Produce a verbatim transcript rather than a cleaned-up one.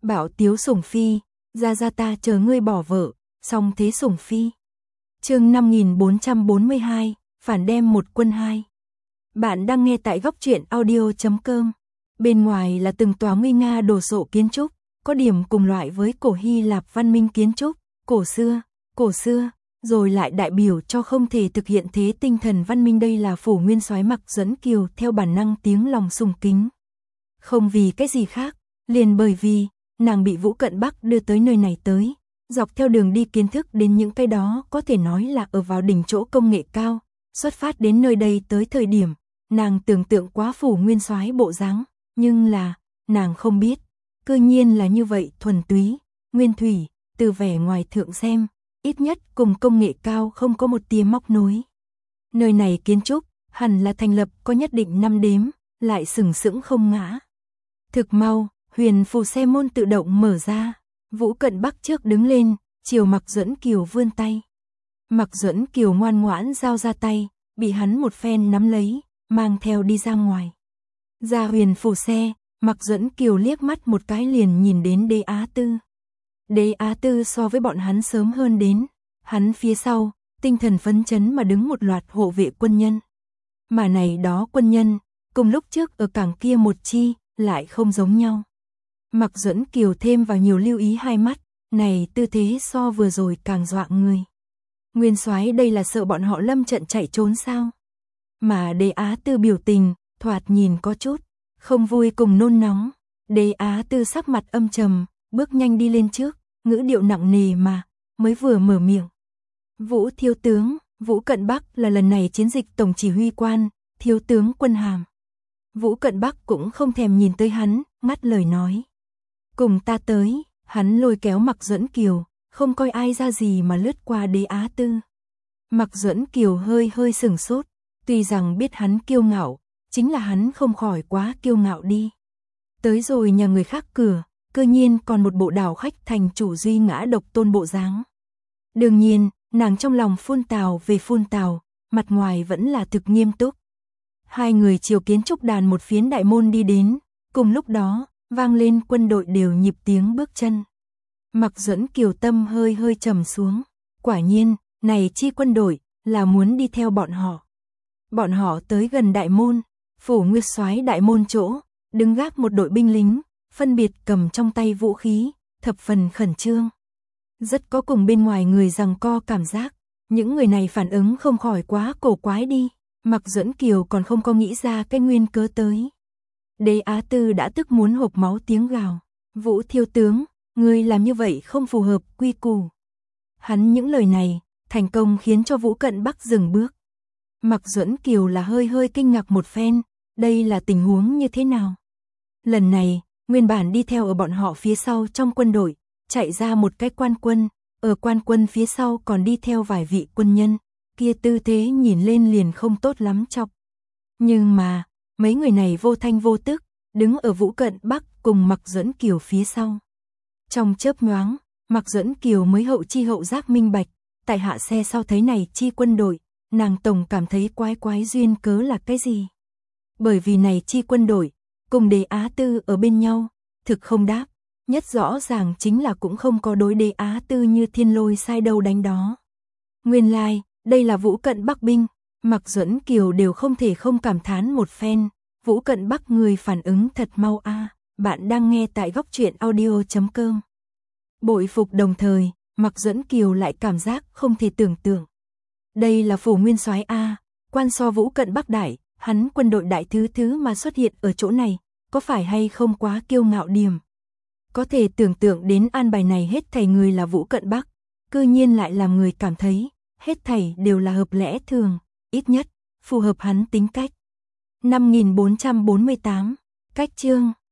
Bảo tiếu sủng phi, ra ra ta chờ ngươi bỏ vợ, song thế sủng phi. Chương năm nghìn bốn trăm bốn mươi hai, phản đem một quân hai. Bạn đang nghe tại góc truyện audio chấm com. Bên ngoài là từng tòa nguy nga đồ sộ kiến trúc, có điểm cùng loại với cổ Hy Lạp văn minh kiến trúc, cổ xưa, cổ xưa, rồi lại đại biểu cho không thể thực hiện thế tinh thần văn minh. Đây là phủ nguyên soái Mạc Duẫn Kiều theo bản năng tiếng lòng sùng kính. Không vì cái gì khác, liền bởi vì nàng bị Vũ Cận Bắc đưa tới nơi này tới, dọc theo đường đi kiến thức đến những cái đó có thể nói là ở vào đỉnh chỗ công nghệ cao, xuất phát đến nơi đây tới thời điểm, nàng tưởng tượng quá phủ nguyên soái bộ dáng, nhưng là, nàng không biết, cư nhiên là như vậy thuần túy, nguyên thủy, từ vẻ ngoài thượng xem, ít nhất cùng công nghệ cao không có một tia móc nối. Nơi này kiến trúc, hẳn là thành lập có nhất định năm đếm, lại sừng sững không ngã. Thực mau, huyền phù xe môn tự động mở ra, Vũ Cận Bắc trước đứng lên, chiều Mạc Duẫn Kiều vươn tay. Mạc Duẫn Kiều ngoan ngoãn giao ra tay, bị hắn một phen nắm lấy, mang theo đi ra ngoài. Ra huyền phù xe, Mạc Duẫn Kiều liếc mắt một cái liền nhìn đến Đế Á Tư. Đế Á Tư so với bọn hắn sớm hơn đến, hắn phía sau, tinh thần phấn chấn mà đứng một loạt hộ vệ quân nhân. Mà này đó quân nhân, cùng lúc trước ở cảng kia một chi, lại không giống nhau. Mạc Duẫn Kiều thêm vào nhiều lưu ý hai mắt, này tư thế so vừa rồi càng dọa người. Nguyên soái đây là sợ bọn họ lâm trận chạy trốn sao? Mà Đế Á Tư biểu tình, thoạt nhìn có chút không vui cùng nôn nóng. Đế Á Tư sắc mặt âm trầm, bước nhanh đi lên trước, ngữ điệu nặng nề mà, mới vừa mở miệng. Vũ thiếu tướng, Vũ Cận Bắc là lần này chiến dịch tổng chỉ huy quan, thiếu tướng quân hàm. Vũ Cận Bắc cũng không thèm nhìn tới hắn, ngắt lời nói. Cùng ta tới, hắn lôi kéo Mạc Duẫn Kiều, không coi ai ra gì mà lướt qua Đế Á Tư. Mạc Duẫn Kiều hơi hơi sửng sốt, tuy rằng biết hắn kiêu ngạo, chính là hắn không khỏi quá kiêu ngạo đi. Tới rồi nhà người khác cửa, cơ nhiên còn một bộ đảo khách thành chủ duy ngã độc tôn bộ dáng. Đương nhiên, nàng trong lòng phun tào về phun tào, mặt ngoài vẫn là thực nghiêm túc. Hai người chiều kiến trúc đàn một phiến đại môn đi đến, cùng lúc đó, vang lên quân đội đều nhịp tiếng bước chân. Mạc Duẫn Kiều tâm hơi hơi trầm xuống, quả nhiên, này chi quân đội, là muốn đi theo bọn họ. Bọn họ tới gần đại môn, phủ nguyên soái đại môn chỗ, đứng gác một đội binh lính, phân biệt cầm trong tay vũ khí, thập phần khẩn trương. Rất có cùng bên ngoài người giằng co cảm giác, những người này phản ứng không khỏi quá cổ quái đi. Mạc Duẫn Kiều còn không có nghĩ ra cái nguyên cớ tới. Đế Á Tư đã tức muốn hộc máu tiếng gào. Vũ thiếu tướng, ngươi làm như vậy không phù hợp quy củ. Hắn những lời này, thành công khiến cho Vũ Cận Bắc dừng bước. Mạc Duẫn Kiều là hơi hơi kinh ngạc một phen, đây là tình huống như thế nào? Lần này, nguyên bản đi theo ở bọn họ phía sau trong quân đội, chạy ra một cái quan quân, ở quan quân phía sau còn đi theo vài vị quân nhân. Kia tư thế nhìn lên liền không tốt lắm chọc. Nhưng mà, mấy người này vô thanh vô tức, đứng ở Vũ Cận Bắc cùng Mạc Duẫn Kiều phía sau. Trong chớp nhoáng, Mạc Duẫn Kiều mới hậu chi hậu giác minh bạch, tại hạ xe sau thấy này chi quân đội, nàng tổng cảm thấy quái quái duyên cớ là cái gì. Bởi vì này chi quân đội, cùng Đế Á Tư ở bên nhau, thực không đáp, nhất rõ ràng chính là cũng không có đối Đế Á Tư như thiên lôi sai đâu đánh đó. Nguyên lai, like, đây là Vũ Cận Bắc binh, Mạc Duẫn Kiều đều không thể không cảm thán một phen, Vũ Cận Bắc người phản ứng thật mau a. À. Bạn đang nghe tại góc truyện audio chấm com. Bội phục đồng thời, Mạc Duẫn Kiều lại cảm giác không thể tưởng tượng. Đây là phủ nguyên soái a, à, quan so Vũ Cận Bắc đại, hắn quân đội đại thứ thứ mà xuất hiện ở chỗ này, có phải hay không quá kiêu ngạo điểm. Có thể tưởng tượng đến an bài này hết thảy người là Vũ Cận Bắc, cư nhiên lại làm người cảm thấy hết thảy đều là hợp lẽ thường, ít nhất, phù hợp hắn tính cách. năm nghìn bốn trăm bốn mươi tám, cách chương.